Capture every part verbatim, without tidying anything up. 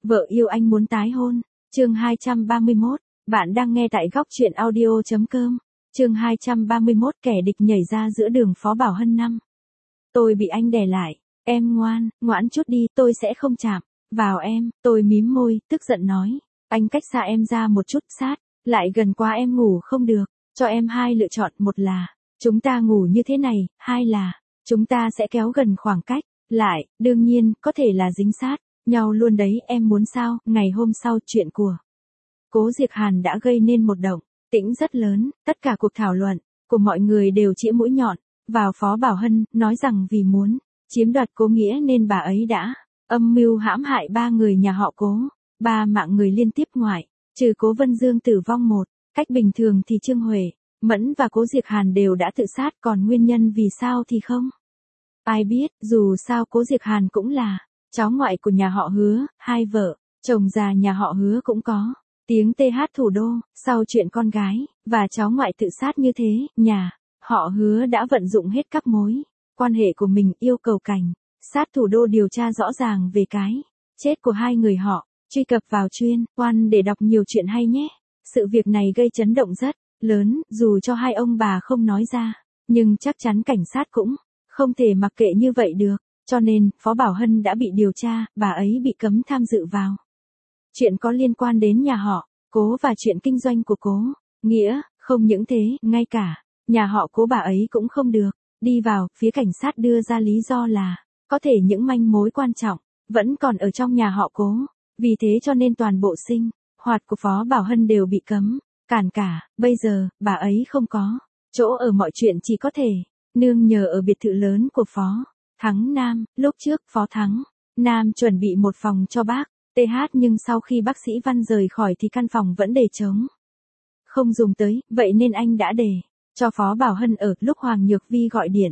Vợ yêu anh muốn tái hôn. Chương hai trăm ba mươi mốt. Bạn đang nghe tại góc truyện audio chấm com. Chương hai trăm ba mươi mốt. Kẻ địch nhảy ra giữa đường Phó Bảo Hân năm. Tôi bị anh đè lại. Em ngoan, ngoãn chút đi, tôi sẽ không chạm vào em. Tôi mím môi, tức giận nói. Anh cách xa em ra một chút, sát lại gần quá em ngủ không được. Cho em hai lựa chọn, một là chúng ta ngủ như thế này, hai là chúng ta sẽ kéo gần khoảng cách lại, đương nhiên có thể là dính sát nhau luôn đấy, em muốn sao? Ngày hôm sau, chuyện của Cố Diệc Hàn đã gây nên một động tĩnh rất lớn, tất cả cuộc thảo luận của mọi người đều chĩa mũi nhọn vào Phó Bảo Hân, nói rằng vì muốn chiếm đoạt Cố Nghĩa nên bà ấy đã âm mưu hãm hại ba người nhà họ Cố, ba mạng người liên tiếp ngoại trừ Cố Vân Dương tử vong một cách bình thường thì Trương Huệ, Mẫn và Cố Diệc Hàn đều đã tự sát, còn nguyên nhân vì sao thì không ai biết, dù sao Cố Diệc Hàn cũng là cháu ngoại của nhà họ Hứa, hai vợ chồng già nhà họ Hứa cũng có tiếng tê hát thủ đô. Sau chuyện con gái và cháu ngoại tự sát như thế, nhà họ Hứa đã vận dụng hết các mối quan hệ của mình, yêu cầu cảnh sát thủ đô điều tra rõ ràng về cái chết của hai người họ. Truy cập vào chuyên quan để đọc nhiều chuyện hay nhé. Sự việc này gây chấn động rất lớn, dù cho hai ông bà không nói ra, nhưng chắc chắn cảnh sát cũng không thể mặc kệ như vậy được. Cho nên, Phó Bảo Hân đã bị điều tra, bà ấy bị cấm tham dự vào chuyện có liên quan đến nhà họ Cố và chuyện kinh doanh của Cố Nghĩa. Không những thế, ngay cả nhà họ Cố bà ấy cũng không được đi vào. Phía cảnh sát đưa ra lý do là có thể những manh mối quan trọng vẫn còn ở trong nhà họ Cố, vì thế cho nên toàn bộ sinh hoạt của Phó Bảo Hân đều bị cấm cản cả. Bây giờ, bà ấy không có chỗ ở, mọi chuyện chỉ có thể nương nhờ ở biệt thự lớn của Phó Thắng Nam. Lúc trước, Phó Thắng Nam chuẩn bị một phòng cho bác tê hát, nhưng sau khi bác sĩ Văn rời khỏi thì căn phòng vẫn để trống, không dùng tới, vậy nên anh đã để cho Phó Bảo Hân ở. Lúc Hoàng Nhược Vi gọi điện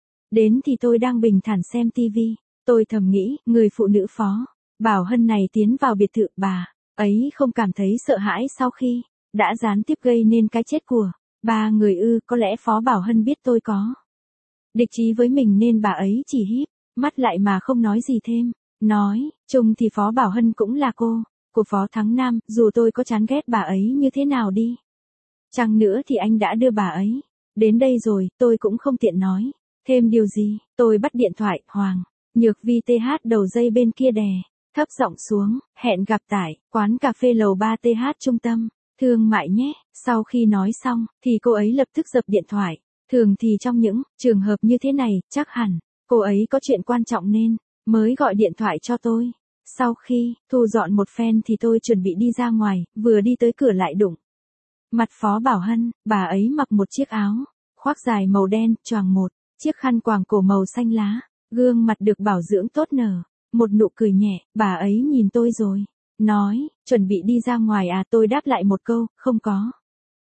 đến thì tôi đang bình thản xem tivi. Tôi thầm nghĩ, người phụ nữ Phó Bảo Hân này tiến vào biệt thự, bà ấy không cảm thấy sợ hãi sau khi đã gián tiếp gây nên cái chết của ba người ư? Có lẽ Phó Bảo Hân biết tôi có địch chí với mình nên bà ấy chỉ híp mắt lại mà không nói gì thêm. Nói chung thì Phó Bảo Hân cũng là cô của Phó Thắng Nam, dù tôi có chán ghét bà ấy như thế nào đi chăng nữa thì anh đã đưa bà ấy đến đây rồi, tôi cũng không tiện nói thêm điều gì. Tôi bắt điện thoại, Hoàng Nhược Vi tê hát đầu dây bên kia đè thấp giọng xuống, hẹn gặp tại quán cà phê lầu ba tê hát trung tâm thương mại nhé. Sau khi nói xong, thì cô ấy lập tức dập điện thoại. Thường thì trong những trường hợp như thế này, chắc hẳn cô ấy có chuyện quan trọng nên mới gọi điện thoại cho tôi. Sau khi thu dọn một phen thì tôi chuẩn bị đi ra ngoài, vừa đi tới cửa lại đụng mặt Phó Bảo Hân. Bà ấy mặc một chiếc áo khoác dài màu đen, choàng một chiếc khăn quàng cổ màu xanh lá, gương mặt được bảo dưỡng tốt nở một nụ cười nhẹ. Bà ấy nhìn tôi rồi nói, chuẩn bị đi ra ngoài à? Tôi đáp lại một câu, không có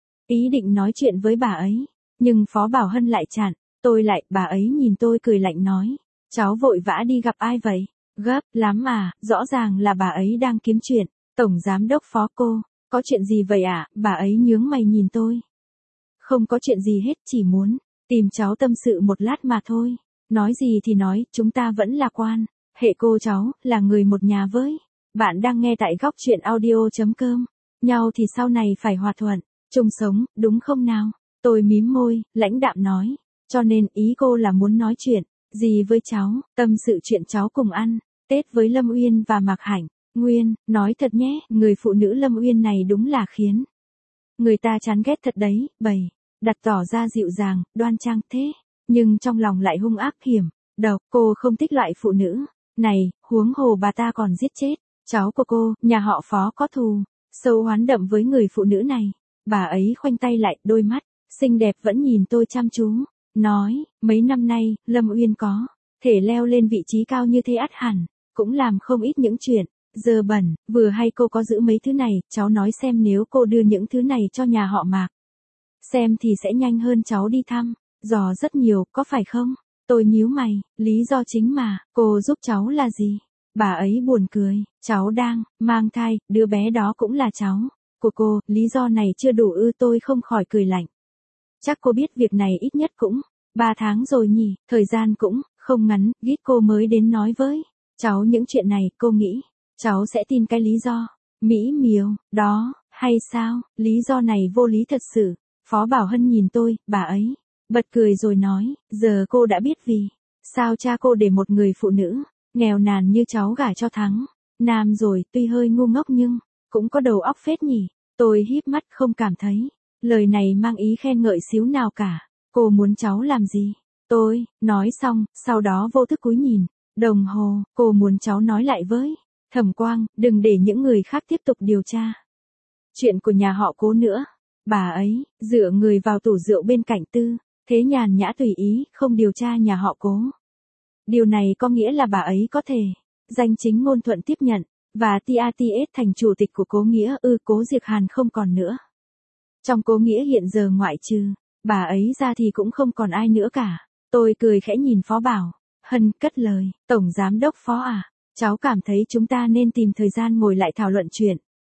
ý định nói chuyện với bà ấy, nhưng Phó Bảo Hân lại chặn tôi lại. Bà ấy nhìn tôi cười lạnh nói, cháu vội vã đi gặp ai vậy? Gấp lắm à? Rõ ràng là bà ấy đang kiếm chuyện. Tổng giám đốc Phó, cô có chuyện gì vậy ạ? À? Bà ấy nhướng mày nhìn tôi. Không có chuyện gì hết, chỉ muốn tìm cháu tâm sự một lát mà thôi. Nói gì thì nói, chúng ta vẫn là quan hệ, cô cháu là người một nhà với. Bạn đang nghe tại góc truyện audio chấm com. Nhau thì sau này phải hòa thuận chung sống, đúng không nào? Tôi mím môi, lãnh đạm nói. Cho nên ý cô là muốn nói chuyện gì với cháu? Tâm sự chuyện cháu cùng ăn Tết với Lâm Uyên và Mạc Hạnh Nguyên. Nói thật nhé, người phụ nữ Lâm Uyên này đúng là khiến người ta chán ghét thật đấy. Bày đặt tỏ ra dịu dàng, đoan trang thế, nhưng trong lòng lại hung ác hiểm độc. Cô không thích loại phụ nữ này, huống hồ bà ta còn giết chết cháu của cô. Nhà họ Phó có thù sâu oán đậm với người phụ nữ này. Bà ấy khoanh tay lại, đôi mắt xinh đẹp vẫn nhìn tôi chăm chú, nói, mấy năm nay, Lâm Uyên có thể leo lên vị trí cao như thế ắt hẳn cũng làm không ít những chuyện dơ bẩn. Vừa hay cô có giữ mấy thứ này, cháu nói xem nếu cô đưa những thứ này cho nhà họ Mạc xem thì sẽ nhanh hơn cháu đi thăm dò rất nhiều, có phải không? Tôi nhíu mày, lý do chính mà cô giúp cháu là gì? Bà ấy buồn cười, cháu đang mang thai, đứa bé đó cũng là cháu của cô. Lý do này chưa đủ ư? Tôi không khỏi cười lạnh. Chắc cô biết việc này ít nhất cũng ba tháng rồi nhỉ, thời gian cũng không ngắn. Gít cô mới đến nói với cháu những chuyện này, cô nghĩ cháu sẽ tin cái lý do. Mỹ miều, đó, hay sao, lý do này vô lý thật sự. Phó Bảo Hân nhìn tôi, bà ấy, bật cười rồi nói, giờ cô đã biết vì sao cha cô để một người phụ nữ, nghèo nàn như cháu gả cho Thắng. Nam rồi, tuy hơi ngu ngốc nhưng, cũng có đầu óc phết nhỉ. Tôi híp mắt không cảm thấy, lời này mang ý khen ngợi xíu nào cả. Cô muốn cháu làm gì? Tôi, nói xong, sau đó vô thức cúi nhìn. Đồng hồ, cô muốn cháu nói lại với Thẩm Quang, đừng để những người khác tiếp tục điều tra chuyện của nhà họ Cố nữa. Bà ấy, dựa người vào tủ rượu bên cạnh Tư, Thế nhàn nhã tùy ý, không điều tra nhà họ Cố. Điều này có nghĩa là bà ấy có thể danh chính ngôn thuận tiếp nhận, và tê a tê ét thành chủ tịch của Cố Nghĩa ư. Cố Diệc Hàn không còn nữa. Trong Cố Nghĩa hiện giờ ngoại trừ bà ấy ra thì cũng không còn ai nữa cả. Tôi cười khẽ nhìn Phó Bảo Hân, cất lời, Tổng Giám đốc Phó à, cháu cảm thấy chúng ta nên tìm thời gian ngồi lại thảo luận chuyện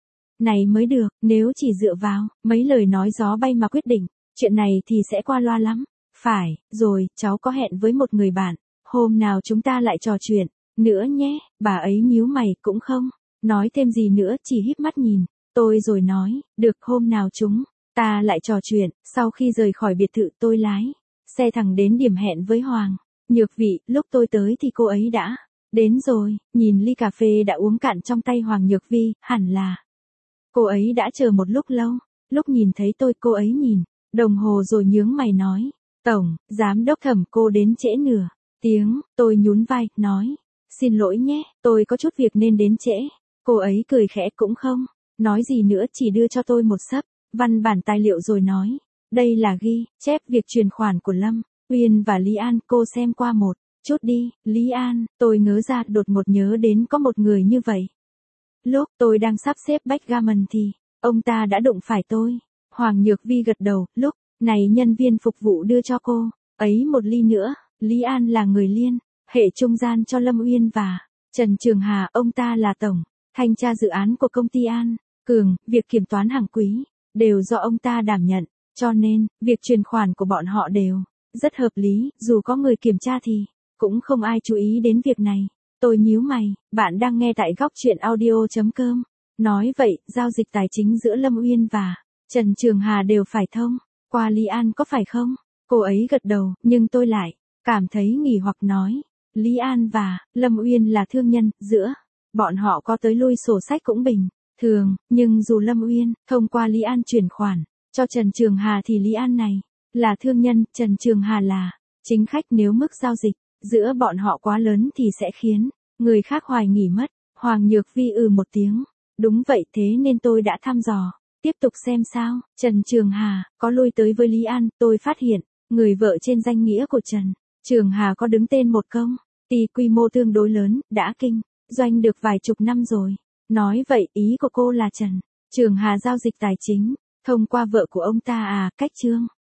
này mới được. Nếu chỉ dựa vào mấy lời nói gió bay mà quyết định chuyện này thì sẽ qua loa lắm. Phải, rồi, cháu có hẹn với một người bạn, hôm nào chúng ta lại trò chuyện nữa nhé. Bà ấy nhíu mày, cũng không nói thêm gì nữa, chỉ híp mắt nhìn tôi rồi nói, được, hôm nào chúng ta lại trò chuyện. Sau khi rời khỏi biệt thự, tôi lái xe thẳng đến điểm hẹn với Hoàng Nhược Vị. Lúc tôi tới thì cô ấy đã đến rồi. Nhìn ly cà phê đã uống cạn trong tay Hoàng Nhược Vi, hẳn là cô ấy đã chờ một lúc lâu. Lúc nhìn thấy tôi, cô ấy nhìn đồng hồ rồi nhướng mày nói, Tổng Giám đốc Thẩm, cô đến trễ nửa tiếng. Tôi nhún vai, nói, xin lỗi nhé, tôi có chút việc nên đến trễ. Cô ấy cười khẽ, cũng không nói gì nữa, chỉ đưa cho tôi một xấp văn bản tài liệu rồi nói, đây là ghi chép việc chuyển khoản của Lâm Uyên và Lý An, cô xem qua một chút đi. Lý An, tôi ngớ ra, đột ngột nhớ đến có một người như vậy. Lúc tôi đang sắp xếp backgammon thì ông ta đã đụng phải tôi. Hoàng Nhược Vi gật đầu, lúc này nhân viên phục vụ đưa cho cô ấy một ly nữa. Lý An là người liên hệ trung gian cho Lâm Uyên và Trần Trường Hà, ông ta là tổng thanh tra dự án của công ty An Cường, việc kiểm toán hàng quý đều do ông ta đảm nhận, cho nên việc chuyển khoản của bọn họ đều rất hợp lý, dù có người kiểm tra thì cũng không ai chú ý đến việc này. Tôi nhíu mày, bạn đang nghe tại góc truyện audio chấm com. Nói vậy, giao dịch tài chính giữa Lâm Uyên và Trần Trường Hà đều phải thông qua Lý An có phải không? Cô ấy gật đầu, nhưng tôi lại cảm thấy nghỉ hoặc nói, Lý An và Lâm Uyên là thương nhân, giữa bọn họ có tới lui sổ sách cũng bình thường, nhưng dù Lâm Uyên thông qua Lý An chuyển khoản cho Trần Trường Hà thì Lý An này là thương nhân, Trần Trường Hà là chính khách. Nếu mức giao dịch giữa bọn họ quá lớn thì sẽ khiến người khác hoài nghi mất. Hoàng Nhược Vi ừ một tiếng, đúng vậy, thế nên tôi đã thăm dò tiếp tục xem sao Trần Trường Hà có lui tới với Lý An. Tôi phát hiện người vợ trên danh nghĩa của Trần Trường Hà có đứng tên một công ty quy mô tương đối lớn, đã kinh doanh được vài chục năm rồi. Nói vậy, ý của cô là Trần Trường Hà giao dịch tài chính thông qua vợ của ông ta à? Cách Trương